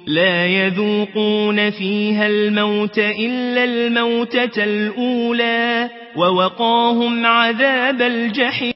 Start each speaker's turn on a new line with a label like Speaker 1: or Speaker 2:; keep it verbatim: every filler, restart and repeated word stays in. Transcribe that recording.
Speaker 1: لا يذوقون فيها الموت إلا الموتة الأولى ووقاهم عذاب الجحيم